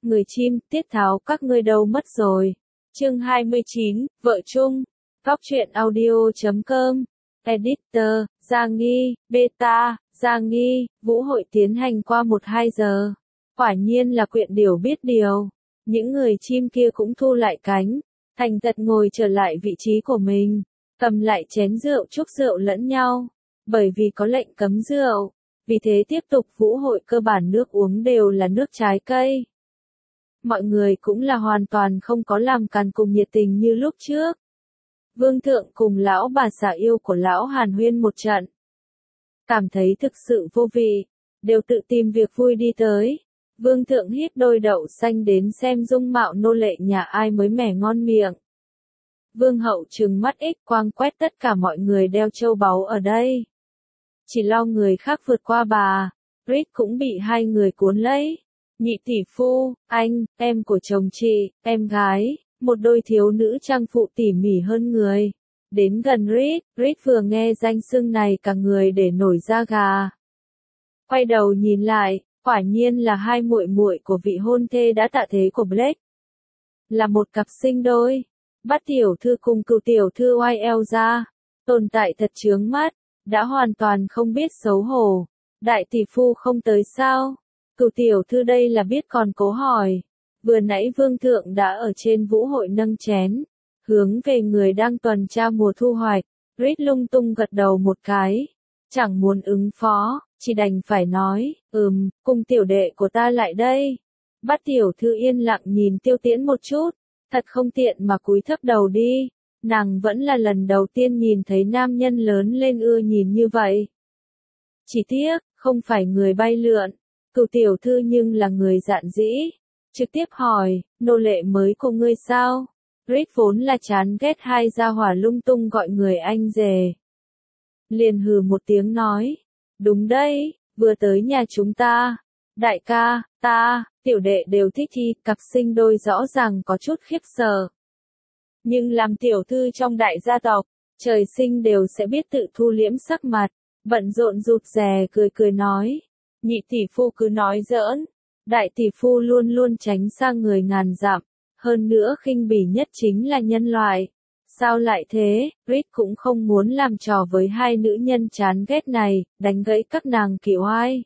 người chim, tiết tháo các ngươi đâu mất rồi. Chương 29, vợ chung. Góc truyện audio.com. Editor, Giang Nghi, Beta, Giang Nghi, vũ hội tiến hành qua 1-2 giờ. Quả nhiên là quyện điều biết điều. Những người chim kia cũng thu lại cánh, thành thật ngồi trở lại vị trí của mình, cầm lại chén rượu chúc rượu lẫn nhau. Bởi vì có lệnh cấm rượu, vì thế tiếp tục vũ hội cơ bản nước uống đều là nước trái cây. Mọi người cũng là hoàn toàn không có làm càn cùng nhiệt tình như lúc trước. Vương thượng cùng lão bà xã yêu của lão hàn huyên một trận. Cảm thấy thực sự vô vị, đều tự tìm việc vui đi tới. Vương thượng hít đôi đậu xanh đến xem dung mạo nô lệ nhà ai mới mẻ ngon miệng. Vương hậu trừng mắt ích quang quét tất cả mọi người đeo châu báu ở đây. Chỉ lo người khác vượt qua bà, Rít cũng bị hai người cuốn lấy. Nhị tỷ phu, anh, em của chồng chị, em gái, một đôi thiếu nữ trang phụ tỉ mỉ hơn người. Đến gần Rít vừa nghe danh xưng này cả người để nổi da gà. Quay đầu nhìn lại, quả nhiên là hai muội muội của vị hôn thê đã tạ thế của Blake. Là một cặp sinh đôi. Bắt tiểu thư cùng cựu tiểu thư oai eo ra, tồn tại thật chướng mắt, đã hoàn toàn không biết xấu hổ. Đại tỷ phu không tới sao? Cựu tiểu thư đây là biết còn cố hỏi. Vừa nãy vương thượng đã ở trên vũ hội nâng chén, hướng về người đang tuần tra mùa thu hoạch. Rít lung tung gật đầu một cái, chẳng muốn ứng phó, chỉ đành phải nói, cùng tiểu đệ của ta lại đây. Bắt tiểu thư yên lặng nhìn Tiêu Tiễn một chút, thật không tiện mà cúi thấp đầu đi, nàng vẫn là lần đầu tiên nhìn thấy nam nhân lớn lên ưa nhìn như vậy. Chỉ tiếc, không phải người bay lượn, cựu tiểu thư nhưng là người dạn dĩ, trực tiếp hỏi, nô lệ mới của ngươi sao? Rít vốn là chán ghét hai gia hỏa lung tung gọi người anh rể. Liền hừ một tiếng nói, đúng đấy, vừa tới nhà chúng ta. Đại ca, ta, tiểu đệ đều thích thi, cặp sinh đôi rõ ràng có chút khiếp sợ. Nhưng làm tiểu thư trong đại gia tộc, trời sinh đều sẽ biết tự thu liễm sắc mặt, bận rộn rụt rè cười cười nói. Nhị tỷ phu cứ nói giỡn, đại tỷ phu luôn luôn tránh xa người ngàn dặm, hơn nữa khinh bỉ nhất chính là nhân loại. Sao lại thế, Rít cũng không muốn làm trò với hai nữ nhân chán ghét này, đánh gãy các nàng kiểu ai.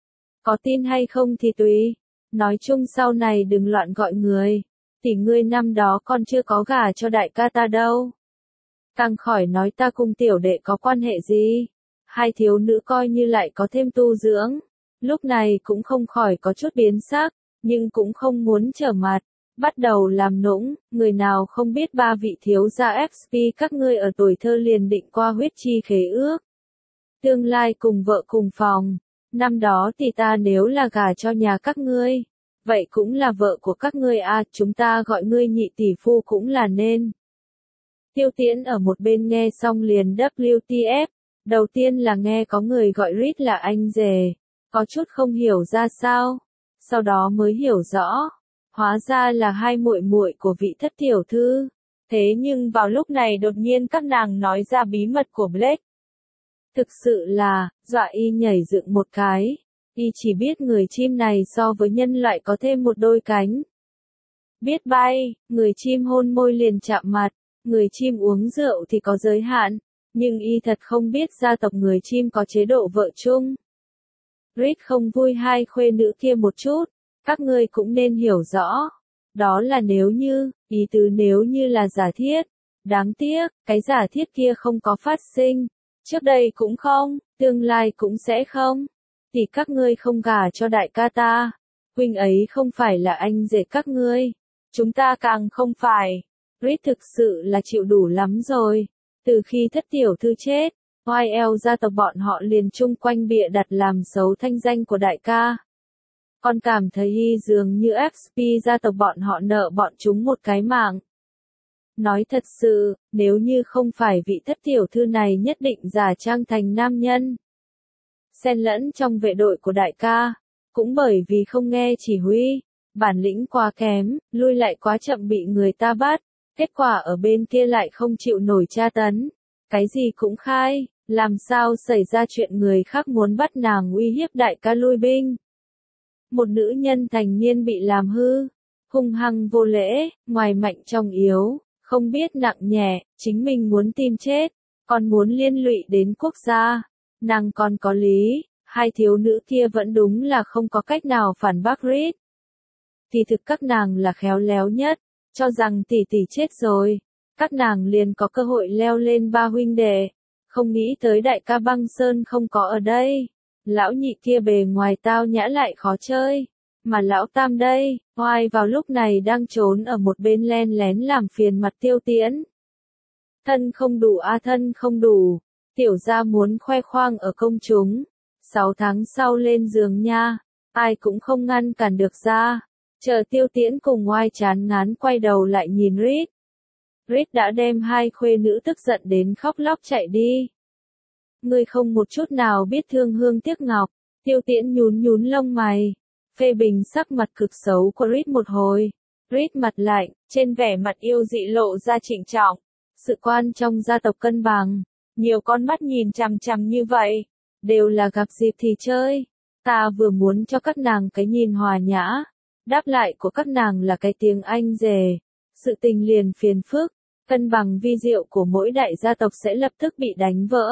Có tin hay không thì tùy, nói chung sau này đừng loạn gọi người, tỷ ngươi năm đó còn chưa có gả cho đại ca ta đâu. Càng khỏi nói ta cùng tiểu đệ có quan hệ gì, hai thiếu nữ coi như lại có thêm tu dưỡng, lúc này cũng không khỏi có chút biến sắc, nhưng cũng không muốn trở mặt, bắt đầu làm nũng, người nào không biết ba vị thiếu gia XP các ngươi ở tuổi thơ liền định qua huyết chi khế ước. Tương lai cùng vợ cùng phòng. Năm đó thì ta nếu là gả cho nhà các ngươi, vậy cũng là vợ của các ngươi à, chúng ta gọi ngươi nhị tỷ phu cũng là nên. Tiêu Tiễn ở một bên nghe xong liền WTF, đầu tiên là nghe có người gọi Rít là anh rể, có chút không hiểu ra sao, sau đó mới hiểu rõ, hóa ra là hai muội muội của vị thất tiểu thư. Thế nhưng vào lúc này đột nhiên các nàng nói ra bí mật của Blake. Thực sự là, dọa y nhảy dựng một cái, y chỉ biết người chim này so với nhân loại có thêm một đôi cánh. Biết bay, người chim hôn môi liền chạm mặt, người chim uống rượu thì có giới hạn, nhưng y thật không biết gia tộc người chim có chế độ vợ chung. Rít không vui hai khuê nữ kia một chút, các ngươi cũng nên hiểu rõ. Đó là nếu như, ý tứ nếu như là giả thiết. Đáng tiếc, cái giả thiết kia không có phát sinh. Trước đây cũng không, tương lai cũng sẽ không. Thì các ngươi không gả cho đại ca ta. Huynh ấy không phải là anh rể các ngươi. Chúng ta càng không phải. Rít thực sự là chịu đủ lắm rồi. Từ khi thất tiểu thư chết, YL gia tộc bọn họ liền chung quanh bịa đặt làm xấu thanh danh của đại ca. Còn cảm thấy y dường như XP gia tộc bọn họ nợ bọn chúng một cái mạng. Nói thật sự, nếu như không phải vị thất tiểu thư này nhất định giả trang thành nam nhân, xen lẫn trong vệ đội của đại ca, cũng bởi vì không nghe chỉ huy, bản lĩnh quá kém, lui lại quá chậm bị người ta bắt, kết quả ở bên kia lại không chịu nổi tra tấn, cái gì cũng khai, làm sao xảy ra chuyện người khác muốn bắt nàng uy hiếp đại ca lui binh. Một nữ nhân thành niên bị làm hư, hung hăng vô lễ, ngoài mạnh trong yếu, không biết nặng nhẹ, chính mình muốn tìm chết, còn muốn liên lụy đến quốc gia. Nàng còn có lý, hai thiếu nữ kia vẫn đúng là không có cách nào phản bác Reed. Thì thực các nàng là khéo léo nhất, cho rằng tỷ tỷ chết rồi, các nàng liền có cơ hội leo lên ba huynh đệ, không nghĩ tới đại ca Băng Sơn không có ở đây. Lão nhị kia bề ngoài tao nhã lại khó chơi, mà lão tam đây, oai vào lúc này đang trốn ở một bên len lén làm phiền mặt Tiêu Tiễn. Thân không đủ a thân không đủ, tiểu gia muốn khoe khoang ở công chúng, 6 tháng sau lên giường nha, ai cũng không ngăn cản được ra. Chờ Tiêu Tiễn cùng oai chán ngán quay đầu lại nhìn Reed. Reed đã đem hai khuê nữ tức giận đến khóc lóc chạy đi. Ngươi không một chút nào biết thương hương tiếc ngọc, Tiêu Tiễn nhún nhún lông mày, phê bình sắc mặt cực xấu của Reed một hồi. Reed mặt lạnh, trên vẻ mặt yêu dị lộ ra trịnh trọng. Sự quan trong gia tộc cân bằng, nhiều con mắt nhìn chằm chằm như vậy, đều là gặp dịp thì chơi. Ta vừa muốn cho các nàng cái nhìn hòa nhã, đáp lại của các nàng là cái tiếng Anh rề. Sự tình liền phiền phức, cân bằng vi diệu của mỗi đại gia tộc sẽ lập tức bị đánh vỡ.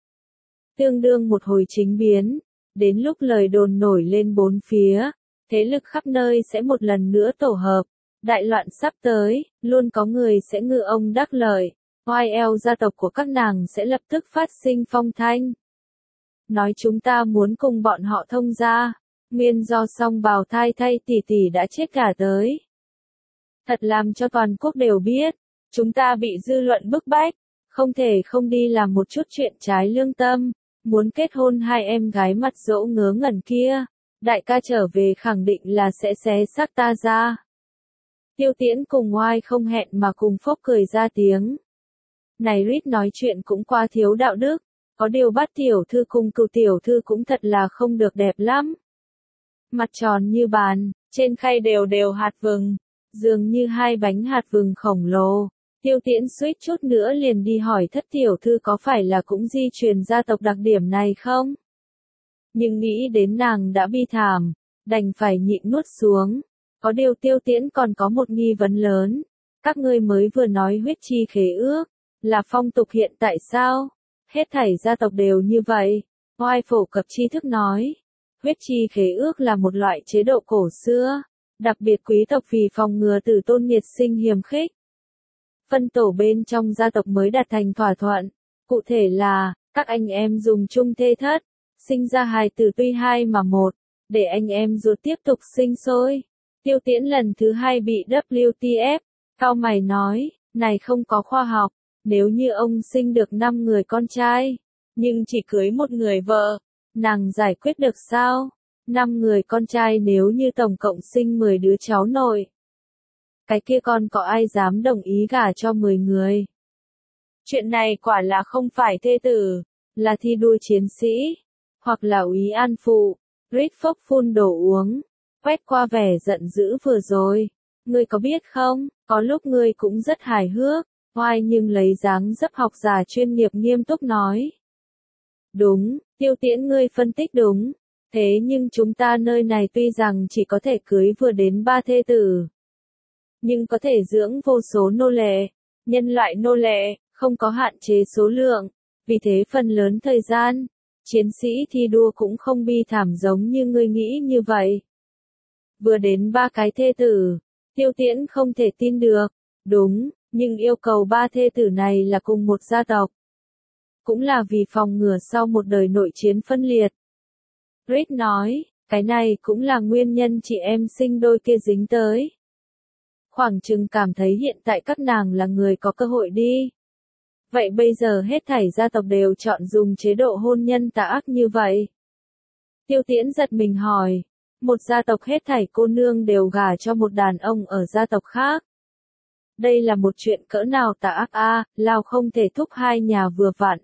Tương đương một hồi chính biến, đến lúc lời đồn nổi lên bốn phía, thế lực khắp nơi sẽ một lần nữa tổ hợp. Đại loạn sắp tới, luôn có người sẽ ngư ông đắc lợi, oai eo gia tộc của các nàng sẽ lập tức phát sinh phong thanh. Nói chúng ta muốn cùng bọn họ thông gia, nguyên do song bào thai thay tỷ tỷ đã chết cả tới. Thật làm cho toàn quốc đều biết, chúng ta bị dư luận bức bách, không thể không đi làm một chút chuyện trái lương tâm, muốn kết hôn hai em gái mặt dỗ ngớ ngẩn kia, đại ca trở về khẳng định là sẽ xé xác ta ra. Tiêu Tiễn cùng oai không hẹn mà cùng phốc cười ra tiếng. Này Reed nói chuyện cũng quá thiếu đạo đức, có điều bắt tiểu thư cùng cựu tiểu thư cũng thật là không được đẹp lắm. Mặt tròn như bàn, trên khay đều đều hạt vừng, dường như hai bánh hạt vừng khổng lồ. Tiêu Tiễn suýt chút nữa liền đi hỏi thất tiểu thư có phải là cũng di truyền gia tộc đặc điểm này không? Nhưng nghĩ đến nàng đã bi thảm, đành phải nhịn nuốt xuống. Có điều Tiêu Tiễn còn có một nghi vấn lớn. Các ngươi mới vừa nói huyết chi khế ước, là phong tục hiện tại sao? Hết thảy gia tộc đều như vậy. Oai phổ cập tri thức nói. Huyết chi khế ước là một loại chế độ cổ xưa, đặc biệt quý tộc vì phòng ngừa tử tôn nhiệt sinh hiềm khích. Phân tổ bên trong gia tộc mới đạt thành thỏa thuận. Cụ thể là, các anh em dùng chung thê thất, sinh ra hài tử tuy hai mà một, để anh em ruột tiếp tục sinh sôi. Tiêu Tiễn lần thứ hai bị WTF, cau mày nói, này không có khoa học, nếu như ông sinh được 5 người con trai, nhưng chỉ cưới một người vợ, nàng giải quyết được sao? 5 người con trai nếu như tổng cộng sinh 10 đứa cháu nội. Cái kia còn có ai dám đồng ý gả cho 10 người? Chuyện này quả là không phải thê tử, là thi đua chiến sĩ, hoặc là úy an phụ. Reed phốc phun đồ uống, quét qua vẻ giận dữ vừa rồi. Ngươi có biết không, có lúc ngươi cũng rất hài hước, oai nhưng lấy dáng dấp học giả chuyên nghiệp nghiêm túc nói. Đúng, Tiêu Tiễn ngươi phân tích đúng. Thế nhưng chúng ta nơi này tuy rằng chỉ có thể cưới vừa đến 3 thê tử, nhưng có thể dưỡng vô số nô lệ. Nhân loại nô lệ, không có hạn chế số lượng, vì thế phần lớn thời gian, chiến sĩ thi đua cũng không bi thảm giống như ngươi nghĩ như vậy. Vừa đến 3 cái thê tử, Tiêu Tiễn không thể tin được. Đúng, nhưng yêu cầu 3 thê tử này là cùng một gia tộc. Cũng là vì phòng ngừa sau một đời nội chiến phân liệt. Reed nói, cái này cũng là nguyên nhân chị em sinh đôi kia dính tới. Khoảng chừng cảm thấy hiện tại các nàng là người có cơ hội đi. Vậy bây giờ hết thảy gia tộc đều chọn dùng chế độ hôn nhân tà ác như vậy. Tiêu Tiễn giật mình hỏi, một gia tộc hết thảy cô nương đều gả cho một đàn ông ở gia tộc khác. Đây là một chuyện cỡ nào tà ác a, lao không thể thúc hai nhà vừa vặn.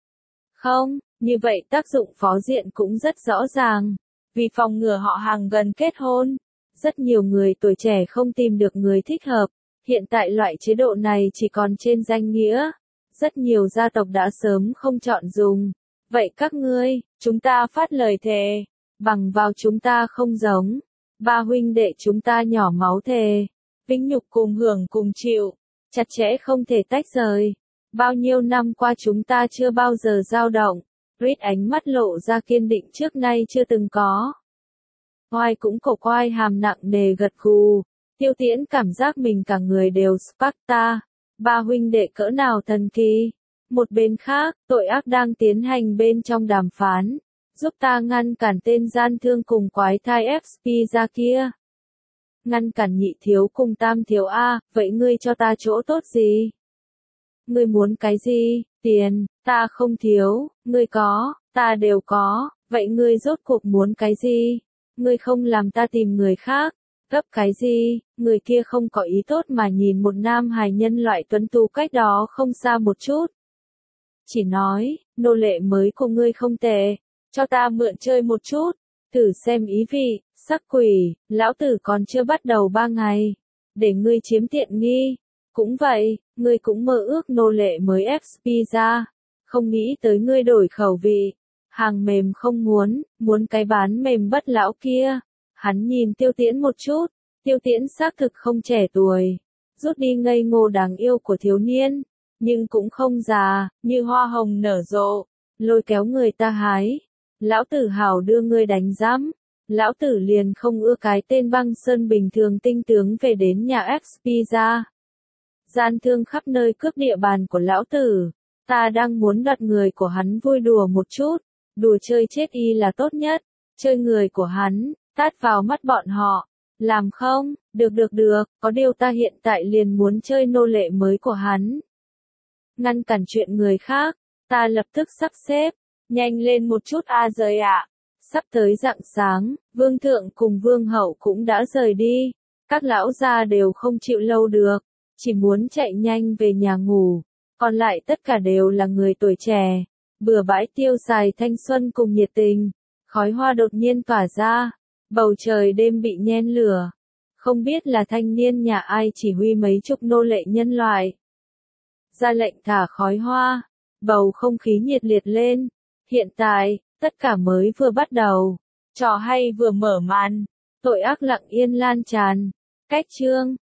Không, như vậy tác dụng phó diện cũng rất rõ ràng. Vì phòng ngừa họ hàng gần kết hôn, rất nhiều người tuổi trẻ không tìm được người thích hợp. Hiện tại loại chế độ này chỉ còn trên danh nghĩa. Rất nhiều gia tộc đã sớm không chọn dùng. Vậy các ngươi, chúng ta phát lời thề, bằng vào chúng ta không giống. Ba huynh đệ chúng ta nhỏ máu thề, vinh nhục cùng hưởng cùng chịu, chặt chẽ không thể tách rời. Bao nhiêu năm qua chúng ta chưa bao giờ dao động. Reed ánh mắt lộ ra kiên định trước nay chưa từng có. Oai cũng cổ quai hàm nặng nề gật gù. Tiêu Tiễn cảm giác mình cả người đều Sparta. Ba huynh đệ cỡ nào thần kỳ. Một bên khác, tội ác đang tiến hành bên trong đàm phán. Giúp ta ngăn cản tên gian thương cùng quái thai FP ra kia. Ngăn cản nhị thiếu cùng tam thiếu A, vậy ngươi cho ta chỗ tốt gì? Ngươi muốn cái gì? Tiền, ta không thiếu, ngươi có, ta đều có, vậy ngươi rốt cuộc muốn cái gì? Ngươi không làm ta tìm người khác, gấp cái gì? Người kia không có ý tốt mà nhìn một nam hài nhân loại tuấn tú cách đó không xa một chút. Chỉ nói, nô lệ mới của ngươi không tệ, cho ta mượn chơi một chút, thử xem ý vị, sắc quỷ, lão tử còn chưa bắt đầu 3 ngày, để ngươi chiếm tiện nghi. Cũng vậy, ngươi cũng mơ ước nô lệ mới FP ra, không nghĩ tới ngươi đổi khẩu vị, hàng mềm không muốn, muốn cái bán mềm bất lão kia. Hắn nhìn Tiêu Tiễn một chút, Tiêu Tiễn xác thực không trẻ tuổi, rút đi ngây ngô đáng yêu của thiếu niên, nhưng cũng không già, như hoa hồng nở rộ, lôi kéo người ta hái. Lão tử hào đưa ngươi đánh giám, lão tử liền không ưa cái tên Băng Sơn bình thường tinh tướng về đến nhà FP ra. Gian thương khắp nơi cướp địa bàn của lão tử, ta đang muốn đoạt người của hắn vui đùa một chút, đùa chơi chết y là tốt nhất, chơi người của hắn, tát vào mắt bọn họ, làm không, được, có điều ta hiện tại liền muốn chơi nô lệ mới của hắn. Ngăn cản chuyện người khác, ta lập tức sắp xếp, nhanh lên một chút a rời ạ. Sắp tới rạng sáng, vương thượng cùng vương hậu cũng đã rời đi, các lão già đều không chịu lâu được, chỉ muốn chạy nhanh về nhà ngủ, còn lại tất cả đều là người tuổi trẻ, bừa bãi tiêu xài thanh xuân cùng nhiệt tình. Khói hoa đột nhiên tỏa ra, bầu trời đêm bị nhen lửa, không biết là thanh niên nhà ai chỉ huy mấy chục nô lệ nhân loại. Ra lệnh thả khói hoa, bầu không khí nhiệt liệt lên, hiện tại, tất cả mới vừa bắt đầu, trò hay vừa mở màn, tội ác lặng yên lan tràn, cách chương.